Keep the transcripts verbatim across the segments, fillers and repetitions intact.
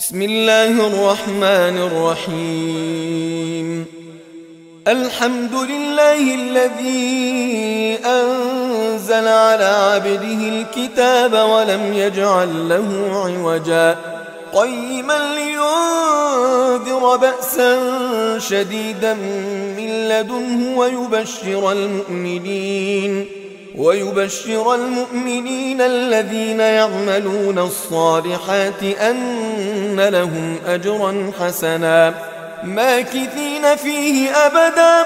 بسم الله الرحمن الرحيم. الحمد لله الذي أنزل على عبده الكتاب ولم يجعل له عوجا قيما لينذر بأسا شديدا من لدنه ويبشر المؤمنين ويبشر المؤمنين الذين يعملون الصالحات أن لهم أجرا حسنا ماكثين فيه أبدا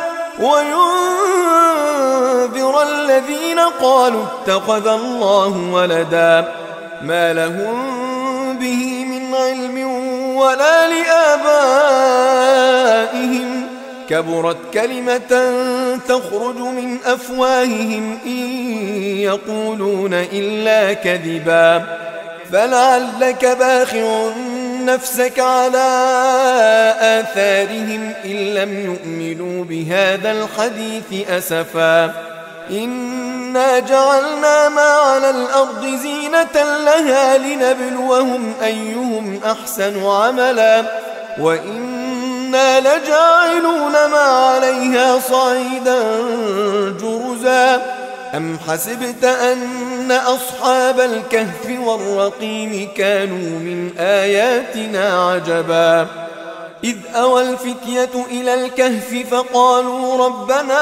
وينذر الذين قالوا اتخذ الله ولدا ما لهم به من علم ولا لآبائهم كبرت كلمة تخرج من أفواههم إن يقولون إلا كذبا فلعلك باخع نفسك على آثارهم إن لم يؤمنوا بهذا الحديث أسفا إنا جعلنا ما على الأرض زينة لها لنبلوهم أيهم أحسن عملا وإنا لجاعلون ما عليها صعيدا جرزا أم حسبت أن أصحاب الكهف والرقيم كانوا من آياتنا عجبا إذ أوى الفتية إلى الكهف فقالوا ربنا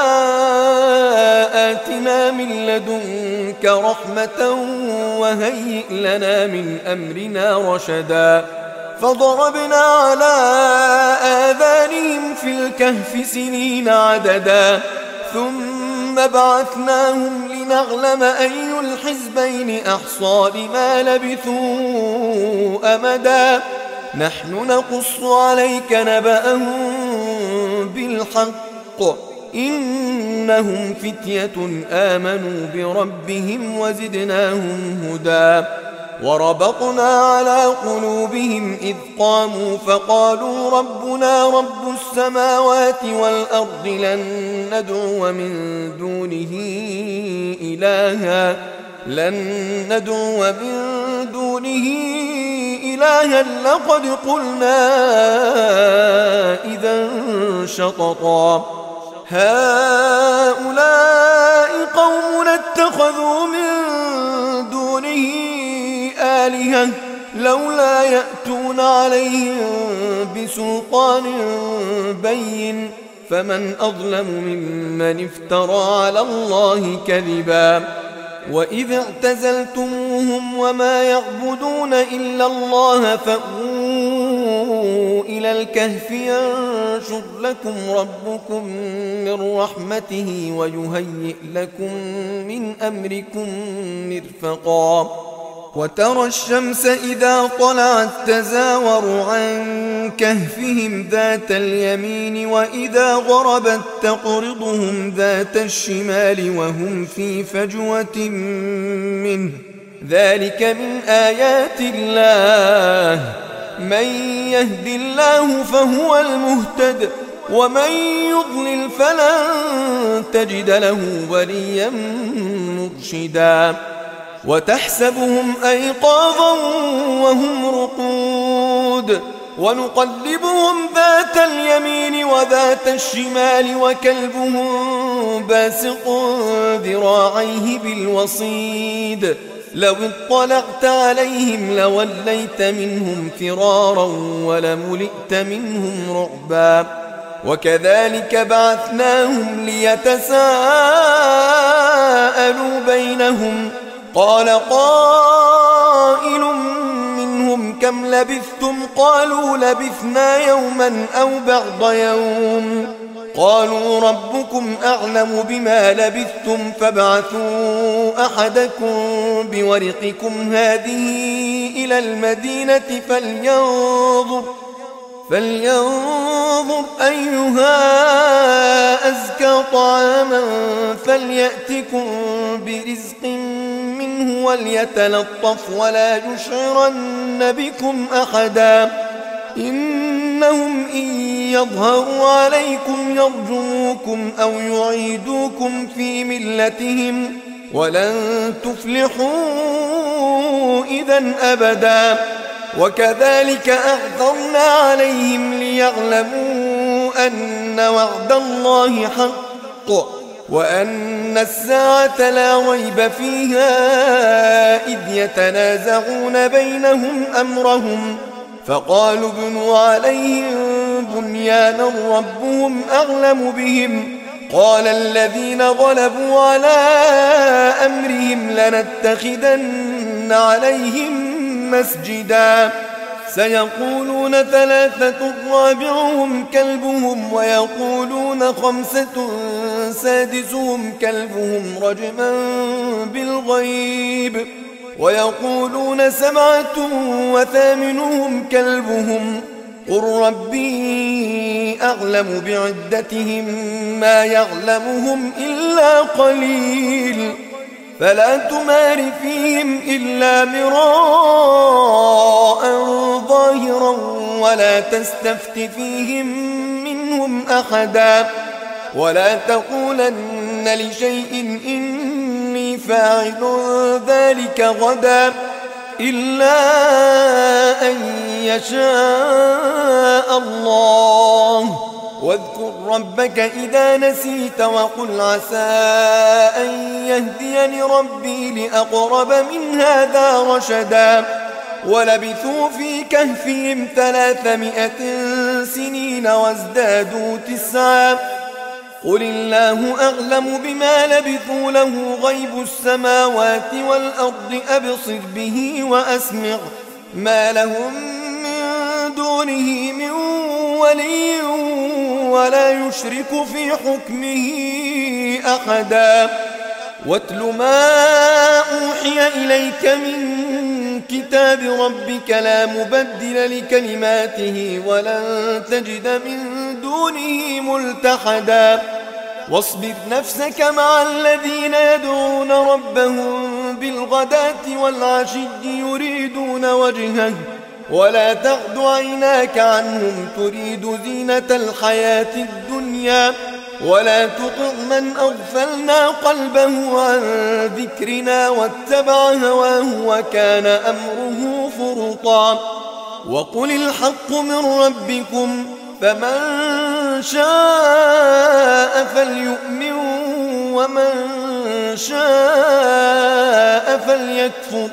آتنا من لدنك رحمة وهيئ لنا من أمرنا رشدا فضربنا على آذانهم في الكهف سنين عددا ثم بعثناهم لنعلم أي الحزبين أحصى لما لبثوا أمدا نحن نقص عليك نبأهم بالحق إنهم فتية آمنوا بربهم وزدناهم هدى وربطنا على قلوبهم إذ قاموا فقالوا ربنا رب السماوات والأرض لن ندعو من دونه إلها لن ندعو من دونه إلها لقد قلنا إذا شططا هؤلاء قوم اتخذوا من دونه آلهة لولا يأتون عليهم بسلطان بين فمن أظلم ممن افترى على الله كذبا وإذ اعتزلتموهم وما يعبدون إلا الله فأووا إلى الكهف ينشر لكم ربكم من رحمته ويهيئ لكم من أمركم مرفقا وترى الشمس إذا طلعت تزاور عن كهفهم ذات اليمين وإذا غربت تقرضهم ذات الشمال وهم في فجوة منه ذلك من آيات الله من يهد الله فهو المهتد ومن يضلل فلن تجد له وليا مرشدا وتحسبهم أيقاظا وهم رقود ونقلبهم ذات اليمين وذات الشمال وكلبهم باسق ذراعيه بالوصيد لو اطلعت عليهم لوليت منهم فرارا ولملئت منهم رعبا وكذلك بعثناهم ليتساءلوا بينهم قال قائل منهم كم لبثتم قالوا لبثنا يوما أو بعض يوم قالوا ربكم أعلم بما لبثتم فابعثوا أحدكم بورقكم هذه إلى المدينة فلينظر فلينظر أيها أزكى طعاما فليأتكم برزق منه وليتلطف ولا يشعرن بكم أحدا إنهم إن يظهروا عليكم يرجموكم أو يعيدوكم في ملتهم ولن تفلحوا إذا أبدا وكذلك أعثرنا عليهم ليعلموا أن وعد الله حق وأن الساعة لا ريب فيها إذ يتنازعون بينهم أمرهم فقالوا ابنوا عليهم بنيانا ربهم أعلم بهم قال الذين غلبوا على أمرهم لنتخذن عليهم مسجدا سيقولون ثلاثة رابعهم كلبهم ويقولون خمسة سادسهم كلبهم رجما بالغيب ويقولون سبعة وثامنهم كلبهم قل ربي أعلم بعدتهم ما يعلمهم إلا قليل فلا تمار فيهم إلا مراء ظاهرا ولا تستفت فيهم منهم أحدا ولا تقولن لشيء إني فاعل ذلك غدا إلا أن يشاء الله واذكر ربك إذا نسيت وقل عسى أن يهديني ربي لأقرب من هذا رشدا ولبثوا في كهفهم ثلاثمائة سنين وازدادوا تسعا قل الله أعلم بما لبثوا له غيب السماوات والأرض أبصر به وأسمع ما لهم من دونه من ولي ولا يشرك في حكمه أحدا واتل ما أوحي إليك من كتاب ربك لا مبدل لكلماته ولن تجد من دونه ملتحدا واصبر نفسك مع الذين يدعون ربهم بالغداة والعشي يريدون وجهه ولا تعد عيناك عنهم تريد زينة الحياة الدنيا ولا تطع من أغفلنا قلبه عن ذكرنا واتبع هواه وكان أمره فرطا وقل الحق من ربكم فمن شاء فليؤمن ومن شاء فليكفر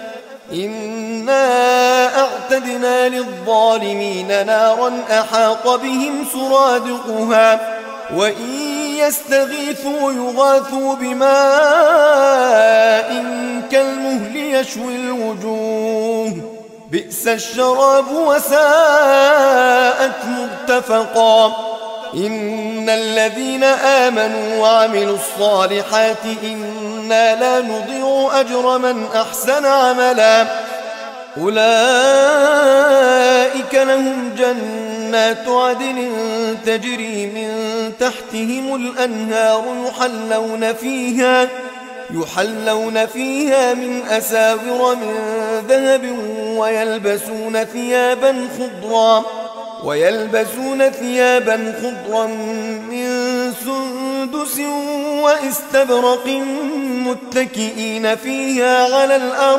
إنا أعتدنا للظالمين نارا أحاط بهم سرادقها وإن يستغيثوا يغاثوا بماء كالمهل يشوي الوجوه بئس الشراب وساءت مرتفقا إن الذين آمنوا وعملوا الصالحات إنا لا نضيع أجر من أحسن عملا أولئك لهم جنات عدن تجري من تحتهم الأنهار يحلون فيها يحلون فيها من أساور من ذهب ويلبسون ثيابا خضرا ويلبسون ثيابا خضرا من سندس واستبرق متكئين فيها على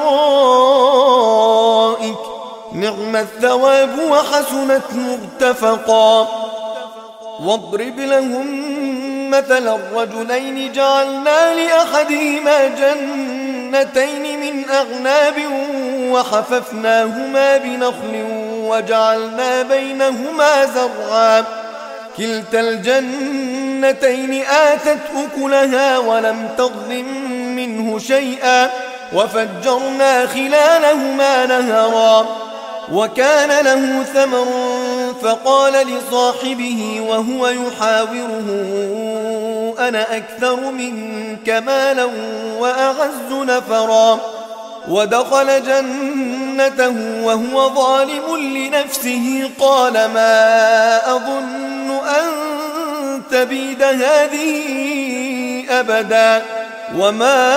الأرائك نعم الثواب وحسنت مرتفقا واضرب لهم مثل الرجلين جعلنا لأحدهما جنتين من أعناب وحففناهما بنخل وجعلنا بينهما زرعا كلتا الجنتين آتت أكلها ولم تظلم منه شيئا وفجرنا خلالهما نهرا وكان له ثمر فقال لصاحبه وهو يحاوره أنا أكثر منك مالا وأعز نفرا ودخل جنته وهو ظالم لنفسه قال ما أظن أن تبيد هذه أبدا وما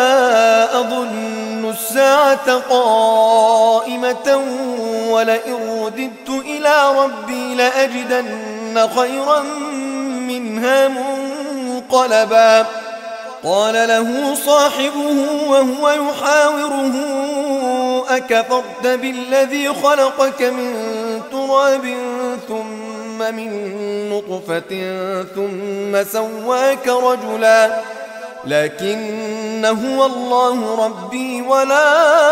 أظن الساعة قائمة ولئن رددت إلى ربي لأجدن خيرا منها منقلبا قال له صاحبه وهو يحاوره أكفرت بالذي خلقك من تراب ثم من نطفة ثم سواك رجلا لكن هو الله ربي ولا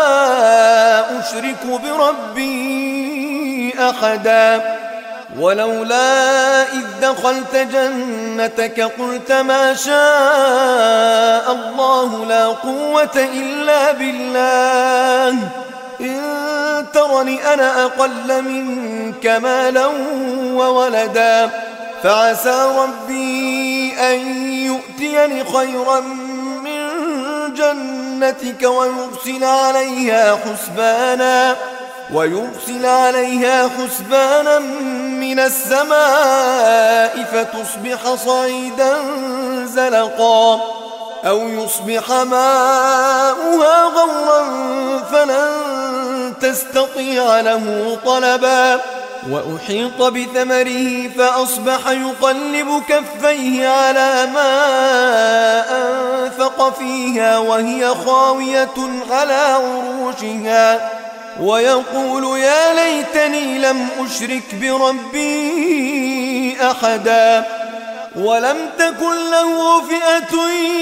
أشرك بربي أحدا ولولا إذ دخلت جنتك قلت ما شاء الله لا قوة إلا بالله إن ترني أنا أقل منك مالا وولدا فعسى ربي أن يؤتيني خيرا من جنتك ويرسل عليها حسبانا ويرسل عليها حسبانا من السماء فتصبح صعيدا زلقا أو يصبح ماؤها غورا فلن تستطيع له طلبا وأحيط بثمره فأصبح يقلب كفيه على ما أنفق فيها وهي خاوية على عروشها ويقول يا ليتني لم أشرك بربي أحدا ولم تكن له فئة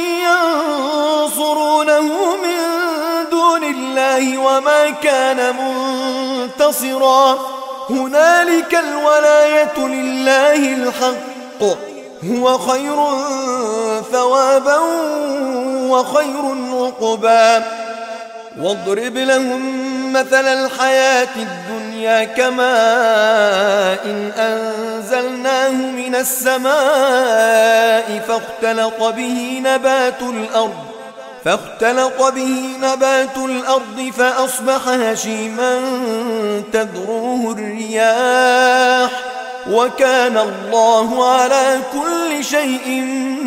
ينصرونه من دون الله وما كان منتصرا هنالك الولاية لله الحق هو خير ثوابا وخير عقبا واضرب لهم مثل الحياة الدنيا كماء إن أنزلناه من السماء فاختلط به نبات الأرض فاختلط به نبات الأرض فأصبح هشيما تذروه الرياح وكان الله على كل شيء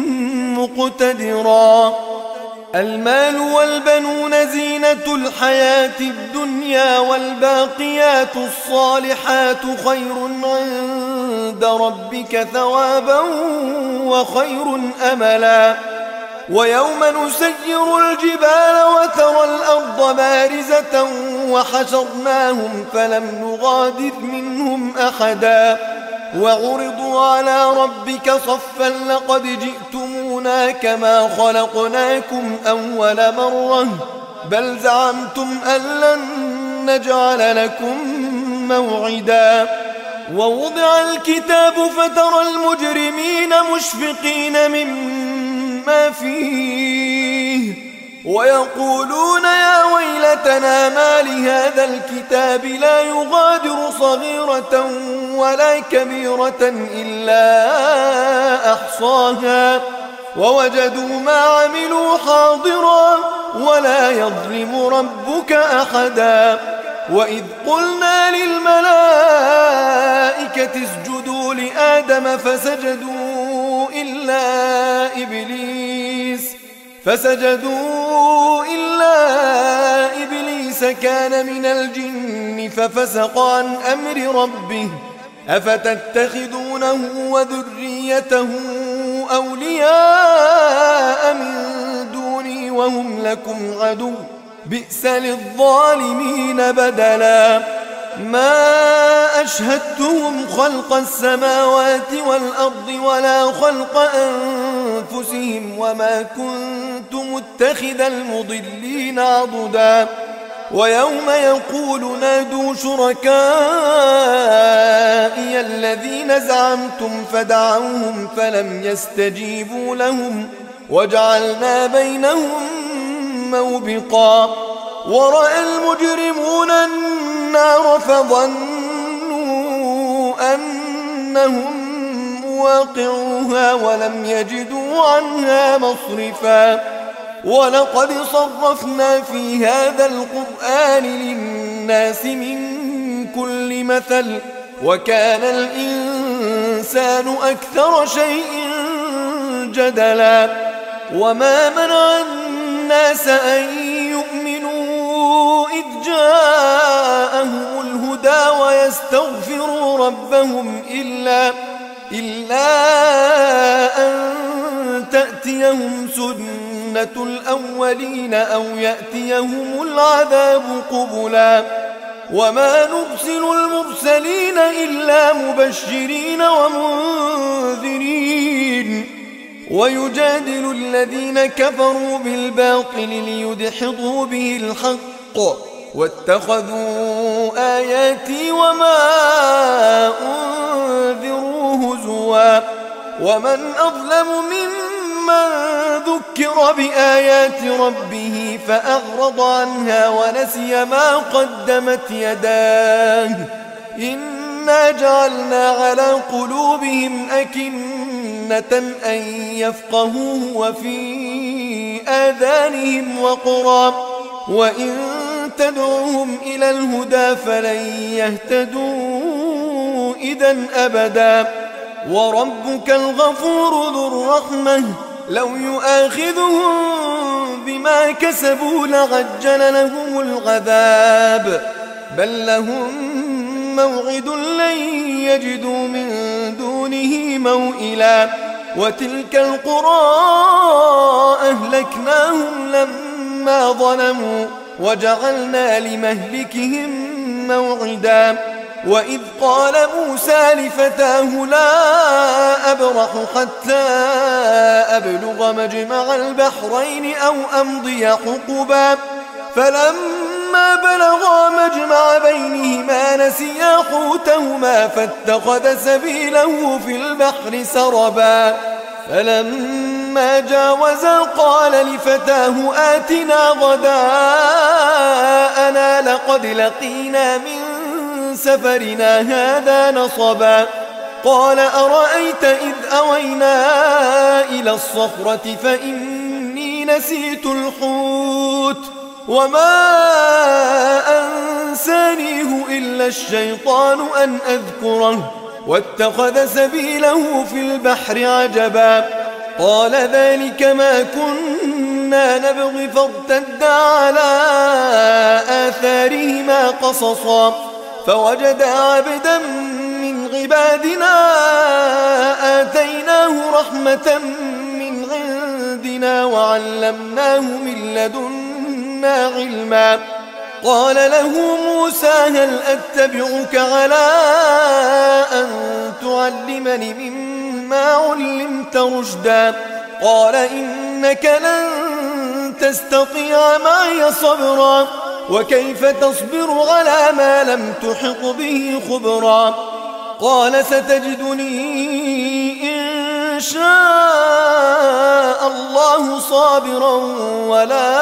مقتدرا المال والبنون زينة الحياة الدنيا والباقيات الصالحات خير عند ربك ثوابا وخير أملا ويوم نسير الجبال وترى الأرض بارزة وحشرناهم فلم نغادر منهم أحدا وعرضوا على ربك صفا لقد جئتمونا كما خلقناكم أول مرة بل زعمتم أن لن نجعل لكم موعدا ووضع الكتاب فترى المجرمين مشفقين مما فيه ويقولون يا ويلتنا ما لهذا الكتاب لا يغادر صغيرة ولا كبيرة إلا أحصاها ووجدوا ما عملوا حاضرا ولا يظلم ربك أحدا وإذ قلنا للملائكة اسجدوا لآدم فسجدوا إلا إبليس فسجدوا إلا إبليس كان من الجن ففسق عن أمر ربه أفتتخذونه وذريته أولياء من دوني وهم لكم عدو بئس للظالمين بدلا ما أشهدتهم خلق السماوات والأرض ولا خلق أنفسهم وما كنت متخذ المضلين عضدا ويوم يقول نادوا شركائي الذين زعمتم فدعوهم فلم يستجيبوا لهم وجعلنا بينهم موبقا ورأى المجرمون النار فظنوا أنهم مواقعوها ولم يجدوا عنها مصرفا ولقد صرفنا في هذا القرآن للناس من كل مثل وكان الإنسان أكثر شيء جدلا وما منع الناس أن يؤمنوا إذ جاءهم الهدى ويستغفروا ربهم إلا, إلا أن تأتيهم سنة سنة الأولين أو يأتيهم العذاب قبلا وما نرسل المرسلين إلا مبشرين ومنذرين ويجادل الذين كفروا بالباطل ليدحضوا به الحق واتخذوا آياتي وما أنذروا هزوا ومن أظلم ممن ذكر بآيات ربه فأعرض عنها ونسي ما قدمت يداه إنا جعلنا على قلوبهم أكنة أن يفقهوه وفي آذانهم وقرا وإن تدعوهم إلى الهدى فلن يهتدوا إذن أبدا وربك الغفور ذو الرحمة لو يؤاخذهم بما كسبوا لعجل لهم العذاب بل لهم موعد لن يجدوا من دونه موئلا وتلك القرى أهلكناهم لما ظلموا وجعلنا لمهلكهم موعدا وإذ قال موسى لفتاه لا أبرح حتى أبلغ مجمع البحرين أو أمضي حقبا فلما بلغا مجمع بينهما نسيا حوتهما فاتخذ سبيله في البحر سربا فلما جاوزا قال لفتاه آتنا غداءنا لقد لقينا من سفرنا هذا نصبا قال أرأيت إذ أوينا إلى الصخرة فإني نسيت الحوت وما أنسانيه إلا الشيطان أن أذكره واتخذ سبيله في البحر عجبا قال ذلك ما كنا نبغي فارتدا على آثارهما قصصا فوجدا عبدا من عبادنا آتيناه رحمة من عندنا وعلمناه من لدنا علما قال له موسى هل أتبعك على أن تعلمني مما علمت رشدا قال إنك لن تستطيع معي صبرا وكيف تصبر على ما لم تحط به خبرا قال ستجدني إن شاء الله صابرا ولا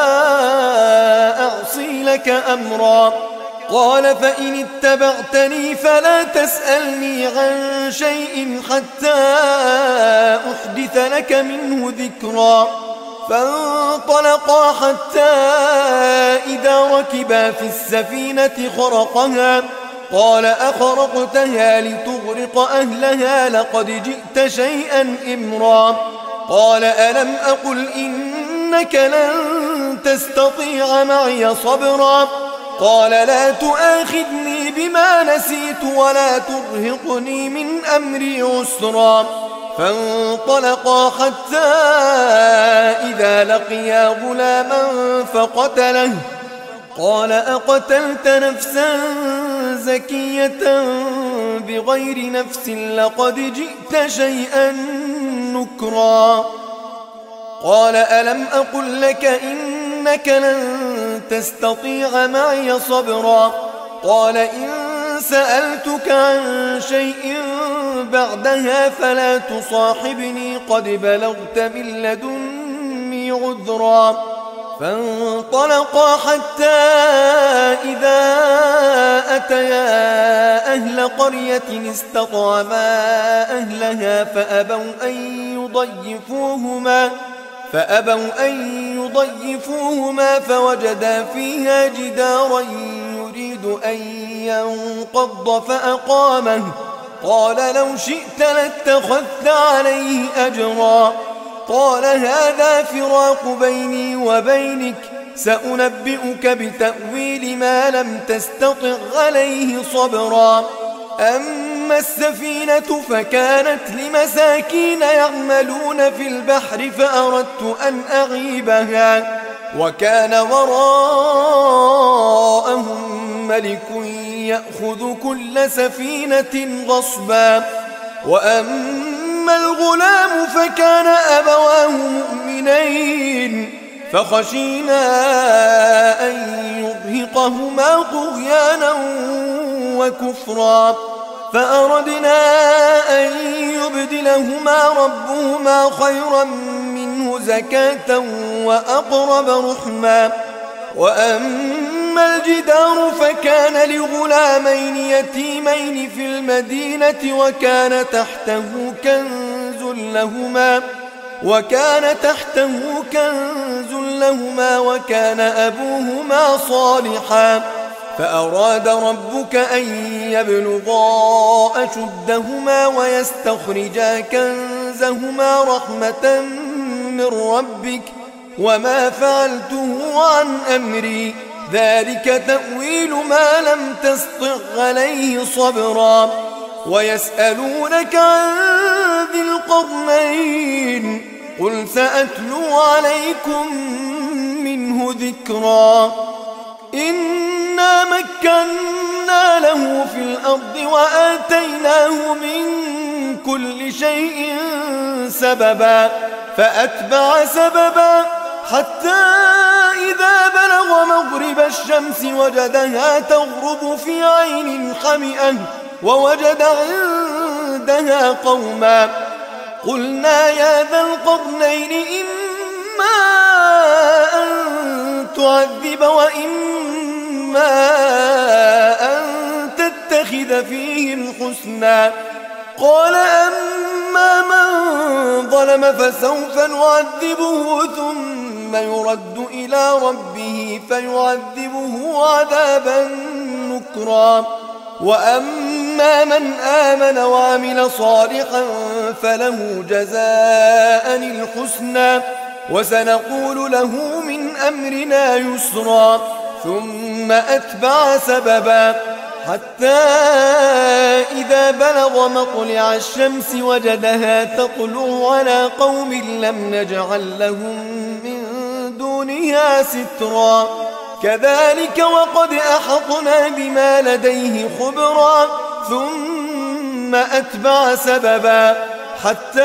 أعصي لك أمرا قال فإن اتبعتني فلا تسألني عن شيء حتى أحدث لك منه ذكرا فانطلقا حتى إذا ركبا في السفينة خرقها قال أخرقتها لتغرق أهلها لقد جئت شيئا إمرا قال ألم أقل إنك لن تستطيع معي صبرا قال لا تؤاخذني بما نسيت ولا ترهقني من أمري عسرا فانطلقا حتى إذا لقيا غلاما فقتله قال أقتلت نفسا زكية بغير نفس لقد جئت شيئا نكرا قال ألم أقل لك إنك لن تستطيع معي صبرا قال إن سألتك عن شيء بعدها فلا تصاحبني قد بلغت من لدني عذرا فانطلقا حتى إذا أتيا أهل قرية استطعما أهلها فأبوا أن يضيفوهما فأبوا أن يضيفوهما فوجدا فيها جدارا يريد أن ينقض فأقامه قال لو شئت لاتخذت عليه أجرا قال هذا فراق بيني وبينك سأنبئك بتأويل ما لم تستطع عليه صبرا أما أما السفينة فكانت لمساكين يعملون في البحر فأردت أن أعيبها وكان وراءهم ملك يأخذ كل سفينة غصبا. وأما الغلام فكان أبواه مؤمنين فخشينا أن يرهقهما طغيانا وكفرا فأردنا أن يبدلهما ربهما خيرا منه زكاة وأقرب رحما. وأما الجدار فكان لغلامين يتيمين في المدينة وكان تحته كنز لهما وكان تحته كنز لهما وكان أبوهما صالحا فأراد ربك أن يبلغا أشدهما ويستخرجا كنزهما رحمة من ربك وما فعلته عن أمري ذلك تأويل ما لم تسطع عليه صبرا. ويسألونك عن ذي القرنين قل سأتلو عليكم منه ذكرا. إنا مكنا له في الأرض وآتيناه من كل شيء سببا فأتبع سببا حتى إذا بلغ مغرب الشمس وجدها تغرب في عين خمئة ووجد عندها قوما قلنا يا ذا القرنين إما أن تعذب وإما أن تتخذ فيهم حسنا. قال أما من ظلم فسوف نعذبه ثم يرد إلى ربه فيعذبه عذابا نكرا. وأما من آمن وعمل صالحا فله جزاء الحسنى وسنقول له من أمرنا يسرا. ثم أتبع سببا حتى إذا بلغ مطلع الشمس وجدها تطلع على قوم لم نجعل لهم من دونها سترا. كذلك وقد أحطنا بما لديه خبرا. ثم أتبع سببا حتى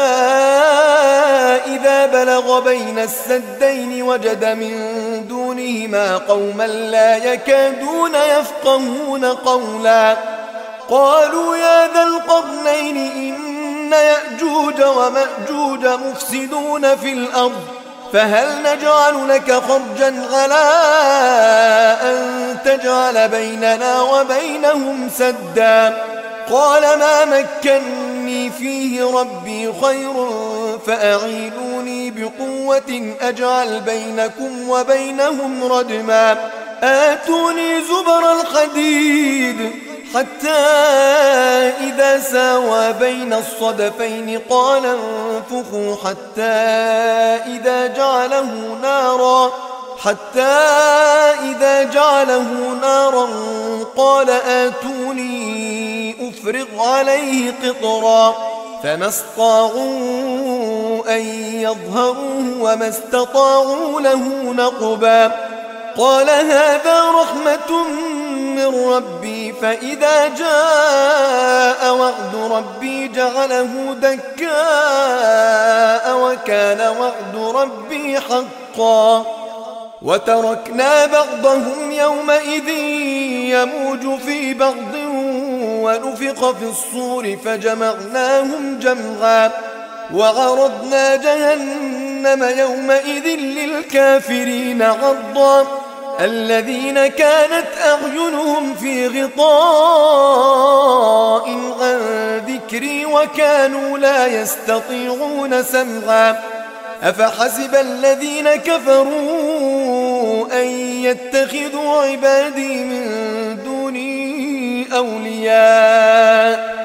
إذا بلغ بين السدين وجد من دونهما قوما لا يكادون يفقهون قولا. قالوا يا ذا القرنين إن يأجوج ومأجوج مفسدون في الأرض فهل نجعل لك خرجا على أن تجعل بيننا وبينهم سدا. قال ما مكني فيه ربي خير فأعينوني بقوة أجعل بينكم وبينهم ردما. آتوني زبر الحديد حتى إذا ساوى بين الصدفين قال انفخوا حتى إذا جعله نارا حتى إذا جعله نارا قال آتوني أفرغ عليه قطرا. فما استطاعوا أن يظهروه وما استطاعوا له نقبا. قال هذا رحمة من ربي فإذا جاء وعد ربي جعله دكاء وكان وعد ربي حقا. وتركنا بعضهم يومئذ يموج في بعض ونفخ في الصور فجمعناهم جمعا. وعرضنا جهنم يومئذ للكافرين عرضا. الذين كانت أعينهم في غطاء عن ذكري وكانوا لا يستطيعون سمعا. أفحسب الذين كفروا أن يتخذوا عبادي من دوني أولياء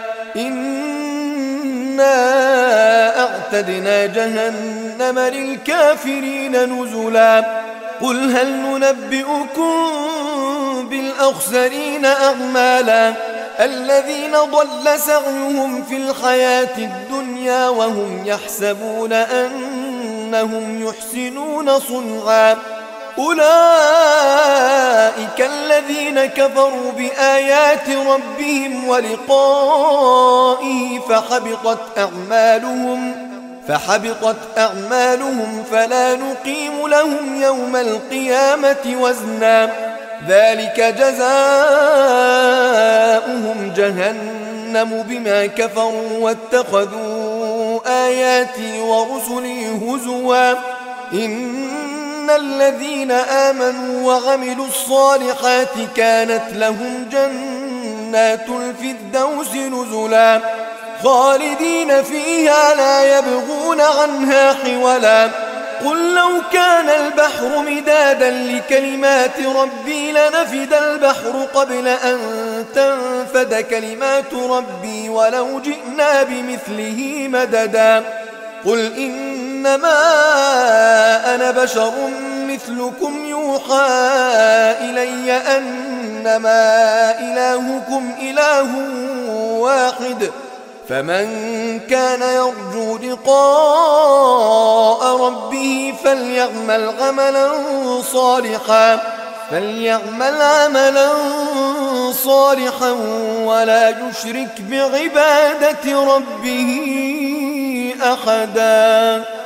إنا أعتدنا جهنم للكافرين نزلا. قل هل ننبئكم بالأخسرين أعمالا الذين ضل سعيهم في الحياة الدنيا وهم يحسبون أنهم يحسنون صنعا أولئك الذين كفروا بآيات ربهم ولقائه فحبطت أعمالهم فحبطت أعمالهم فلا نقيم لهم يوم القيامة وزنا ذلك جزاؤهم جهنم بما كفروا واتخذوا آياتي ورسلي هزوا إن الذين آمنوا وعملوا الصالحات كانت لهم جنات الفردوس نزلا خالدين فيها لا يبغون عنها حولا قل لو كان البحر مدادا لكلمات ربي لنفد البحر قبل أن تنفد كلمات ربي ولو جئنا بمثله مددا قل إنما أنا بشر مثلكم يوحى إلي أنما إلهكم إله واحد فمن كان يرجو لقاء ربه فليعمل عملا صالحا فليعمل عملا صالحا ولا يشرك بعبادة ربه أحدا.